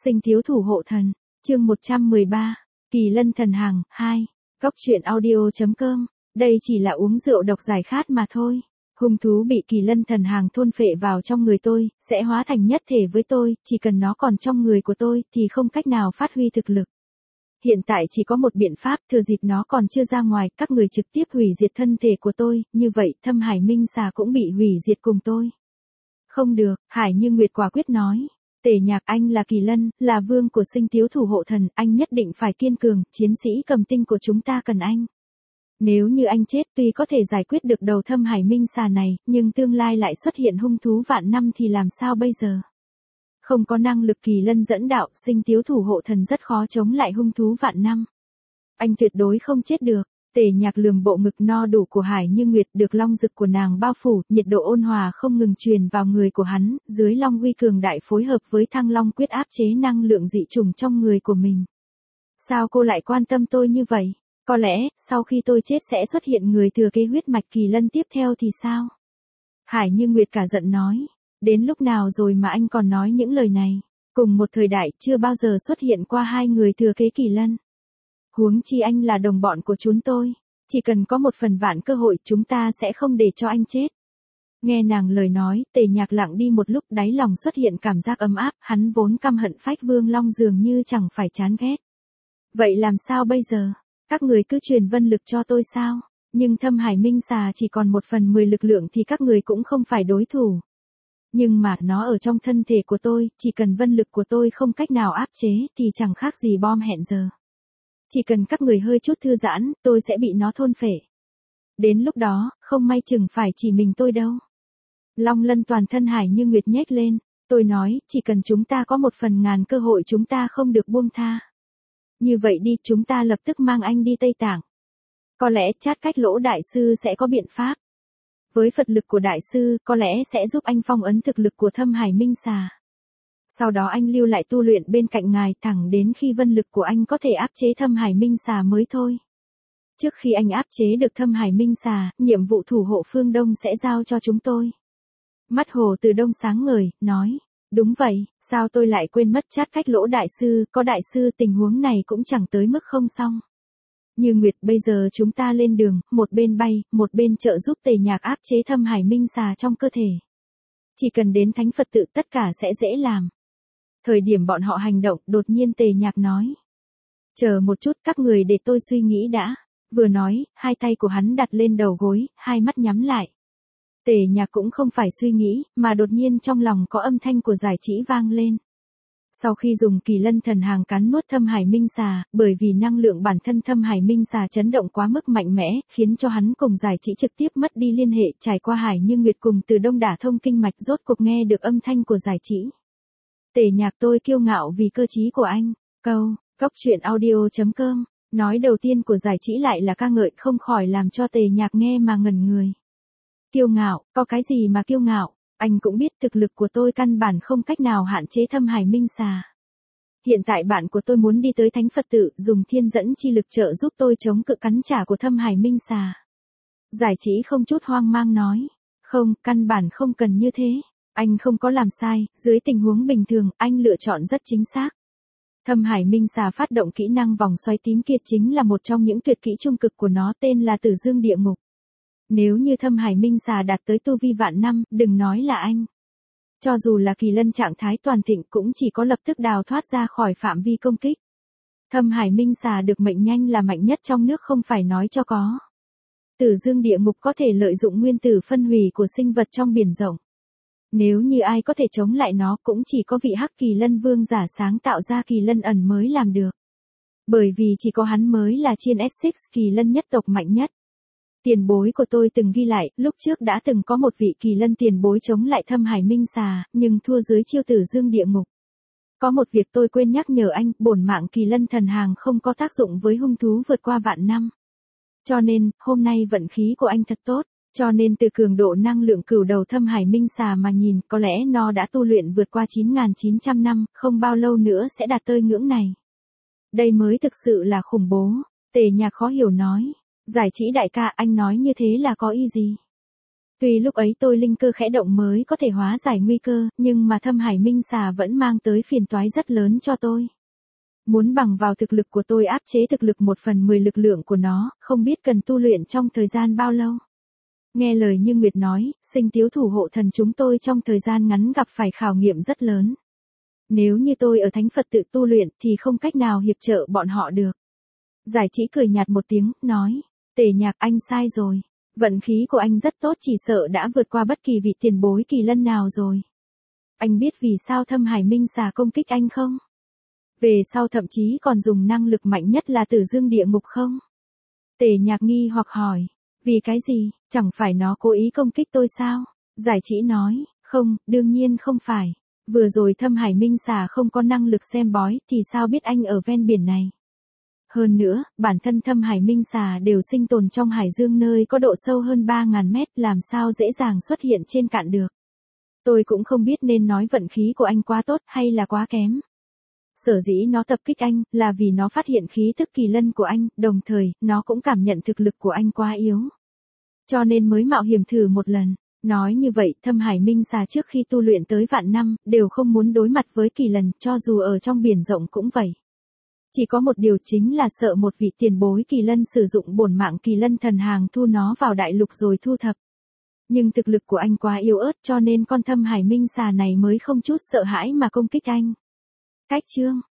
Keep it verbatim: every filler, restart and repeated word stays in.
Sinh thiếu thủ hộ thần, chương một trăm mười ba, Kỳ Lân thần hàng, hai, Cốc truyện audio.com, đây chỉ là uống rượu độc giải khát mà thôi. Hung thú bị Kỳ Lân thần hàng thôn phệ vào trong người tôi, sẽ hóa thành nhất thể với tôi, chỉ cần nó còn trong người của tôi, thì không cách nào phát huy thực lực. Hiện tại chỉ có một biện pháp, thừa dịp nó còn chưa ra ngoài, các người trực tiếp hủy diệt thân thể của tôi, như vậy Thâm Hải Minh Xà cũng bị hủy diệt cùng tôi. Không được, Hải Như Nguyệt quả quyết nói. Tề Nhạc, anh là Kỳ Lân, là vương của sinh thiếu thủ hộ thần, anh nhất định phải kiên cường, chiến sĩ cầm tinh của chúng ta cần anh. Nếu như anh chết tuy có thể giải quyết được đầu Thâm Hải Minh Xà này, nhưng tương lai lại xuất hiện hung thú vạn năm thì làm sao bây giờ? Không có năng lực Kỳ Lân dẫn đạo, sinh thiếu thủ hộ thần rất khó chống lại hung thú vạn năm. Anh tuyệt đối không chết được. Tề Nhạc lườm bộ ngực no đủ của Hải Như Nguyệt, được long dực của nàng bao phủ, nhiệt độ ôn hòa không ngừng truyền vào người của hắn, dưới long uy cường đại phối hợp với thăng long quyết áp chế năng lượng dị trùng trong người của mình. Sao cô lại quan tâm tôi như vậy? Có lẽ, sau khi tôi chết sẽ xuất hiện người thừa kế huyết mạch Kỳ Lân tiếp theo thì sao? Hải Như Nguyệt cả giận nói. Đến lúc nào rồi mà anh còn nói những lời này? Cùng một thời đại, chưa bao giờ xuất hiện qua hai người thừa kế Kỳ Lân. Huống chi anh là đồng bọn của chúng tôi. Chỉ cần có một phần vạn cơ hội, chúng ta sẽ không để cho anh chết. Nghe nàng lời nói, Tề Nhạc lặng đi một lúc, đáy lòng xuất hiện cảm giác ấm áp, hắn vốn căm hận Phách Vương Long dường như chẳng phải chán ghét. Vậy làm sao bây giờ? Các người cứ truyền vân lực cho tôi sao? Nhưng Thâm Hải Minh Xà chỉ còn một phần mười lực lượng thì các người cũng không phải đối thủ. Nhưng mà nó ở trong thân thể của tôi, chỉ cần vân lực của tôi không cách nào áp chế thì chẳng khác gì bom hẹn giờ. Chỉ cần các người hơi chút thư giãn, tôi sẽ bị nó thôn phệ. Đến lúc đó, không may chừng phải chỉ mình tôi đâu. Long lân toàn thân Hải Như Nguyệt nhếch lên. Tôi nói, chỉ cần chúng ta có một phần ngàn cơ hội chúng ta không được buông tha. Như vậy đi, chúng ta lập tức mang anh đi Tây Tạng. Có lẽ Chát Cách Lỗ đại sư sẽ có biện pháp. Với Phật lực của đại sư, có lẽ sẽ giúp anh phong ấn thực lực của Thâm Hải Minh Xà. Sau đó anh lưu lại tu luyện bên cạnh ngài thẳng đến khi vân lực của anh có thể áp chế Thâm Hải Minh Xà mới thôi. Trước khi anh áp chế được Thâm Hải Minh Xà, nhiệm vụ thủ hộ phương Đông sẽ giao cho chúng tôi. Mắt Hồ Từ Đông sáng ngời, nói. Đúng vậy, sao tôi lại quên mất Chát Cách Lỗ đại sư, có đại sư tình huống này cũng chẳng tới mức không xong. Như Nguyệt, bây giờ chúng ta lên đường, một bên bay, một bên trợ giúp Tề Nhạc áp chế Thâm Hải Minh Xà trong cơ thể. Chỉ cần đến Thánh Phật tự tất cả sẽ dễ làm. Thời điểm bọn họ hành động, đột nhiên Tề Nhạc nói. Chờ một chút, các người để tôi suy nghĩ đã. Vừa nói, hai tay của hắn đặt lên đầu gối, hai mắt nhắm lại. Tề Nhạc cũng không phải suy nghĩ, mà đột nhiên trong lòng có âm thanh của Giải Chỉ vang lên. Sau khi dùng Kỳ Lân thần hàng cắn nuốt Thâm Hải Minh Xà, bởi vì năng lượng bản thân Thâm Hải Minh Xà chấn động quá mức mạnh mẽ, khiến cho hắn cùng Giải Chỉ trực tiếp mất đi liên hệ, trải qua Hải Như Nguyệt cùng Từ Đông đả thông kinh mạch, rốt cuộc nghe được âm thanh của Giải Chỉ. Tề Nhạc, tôi kiêu ngạo vì cơ trí của anh. Câu, Cốc truyện audio.com, nói đầu tiên của Giải Chỉ lại là ca ngợi, không khỏi làm cho Tề Nhạc nghe mà ngẩn người. Kiêu ngạo, có cái gì mà kiêu ngạo? Anh cũng biết thực lực của tôi căn bản không cách nào hạn chế Thâm Hải Minh Xà. Hiện tại bạn của tôi muốn đi tới Thánh Phật tự, dùng thiên dẫn chi lực trợ giúp tôi chống cự cắn trả của Thâm Hải Minh Xà. Giải Chỉ không chút hoang mang nói. Không, căn bản không cần như thế. Anh không có làm sai, dưới tình huống bình thường, anh lựa chọn rất chính xác. Thâm Hải Minh Xà phát động kỹ năng vòng xoay tím kia chính là một trong những tuyệt kỹ trung cực của nó, tên là Tử Dương Địa Ngục. Nếu như Thâm Hải Minh Xà đạt tới tu vi vạn năm, đừng nói là anh. Cho dù là Kỳ Lân trạng thái toàn thịnh cũng chỉ có lập tức đào thoát ra khỏi phạm vi công kích. Thâm Hải Minh Xà được mệnh danh là mạnh nhất trong nước không phải nói cho có. Tử Dương Địa Ngục có thể lợi dụng nguyên tử phân hủy của sinh vật trong biển rộng. Nếu như ai có thể chống lại nó cũng chỉ có vị Hắc Kỳ Lân Vương giả sáng tạo ra Kỳ Lân ẩn mới làm được. Bởi vì chỉ có hắn mới là chiên ét sáu Kỳ Lân nhất tộc mạnh nhất. Tiền bối của tôi từng ghi lại, lúc trước đã từng có một vị Kỳ Lân tiền bối chống lại Thâm Hải Minh Xà, nhưng thua dưới chiêu Tử Dương Địa Ngục. Có một việc tôi quên nhắc nhở anh, bổn mạng Kỳ Lân thần hàng không có tác dụng với hung thú vượt qua vạn năm. Cho nên, hôm nay vận khí của anh thật tốt, cho nên từ cường độ năng lượng cửu đầu Thâm Hải Minh Xà mà nhìn, có lẽ nó đã tu luyện vượt qua chín nghìn chín trăm năm, không bao lâu nữa sẽ đạt tới ngưỡng này. Đây mới thực sự là khủng bố, Tề Nhạc khó hiểu nói. Giải Chỉ đại ca, anh nói như thế là có ý gì? Tuy lúc ấy tôi linh cơ khẽ động mới có thể hóa giải nguy cơ, nhưng mà thâm hải minh xà vẫn mang tới phiền toái rất lớn cho tôi. Muốn bằng vào thực lực của tôi áp chế thực lực một phần mười lực lượng của nó, không biết cần tu luyện trong thời gian bao lâu. Nghe lời như Nguyệt nói, Sinh Tiếu thủ hộ thần chúng tôi trong thời gian ngắn gặp phải khảo nghiệm rất lớn. Nếu như tôi ở thánh Phật tự tu luyện thì không cách nào hiệp trợ bọn họ được. Giải Chỉ cười nhạt một tiếng, nói, Tề Nhạc anh sai rồi. Vận khí của anh rất tốt, chỉ sợ đã vượt qua bất kỳ vị tiền bối kỳ lân nào rồi. Anh biết vì sao thâm hải minh xà công kích anh không? Về sau thậm chí còn dùng năng lực mạnh nhất là Tử Dương địa ngục không? Tề Nhạc nghi hoặc hỏi, vì cái gì, chẳng phải nó cố ý công kích tôi sao? Giải Chỉ nói, không, đương nhiên không phải. Vừa rồi thâm hải minh xà không có năng lực xem bói thì sao biết anh ở ven biển này? Hơn nữa, bản thân thâm hải minh xà đều sinh tồn trong hải dương nơi có độ sâu hơn ba nghìn mét, làm sao dễ dàng xuất hiện trên cạn được. Tôi cũng không biết nên nói vận khí của anh quá tốt hay là quá kém. Sở dĩ nó tập kích anh, là vì nó phát hiện khí tức kỳ lân của anh, đồng thời, nó cũng cảm nhận thực lực của anh quá yếu. Cho nên mới mạo hiểm thử một lần. Nói như vậy, thâm hải minh xà trước khi tu luyện tới vạn năm, đều không muốn đối mặt với kỳ lân, cho dù ở trong biển rộng cũng vậy. Chỉ có một điều chính là sợ một vị tiền bối kỳ lân sử dụng bổn mạng kỳ lân thần hàng thu nó vào đại lục rồi thu thập. Nhưng thực lực của anh quá yếu ớt cho nên con thâm hải minh xà này mới không chút sợ hãi mà công kích anh. Cách chương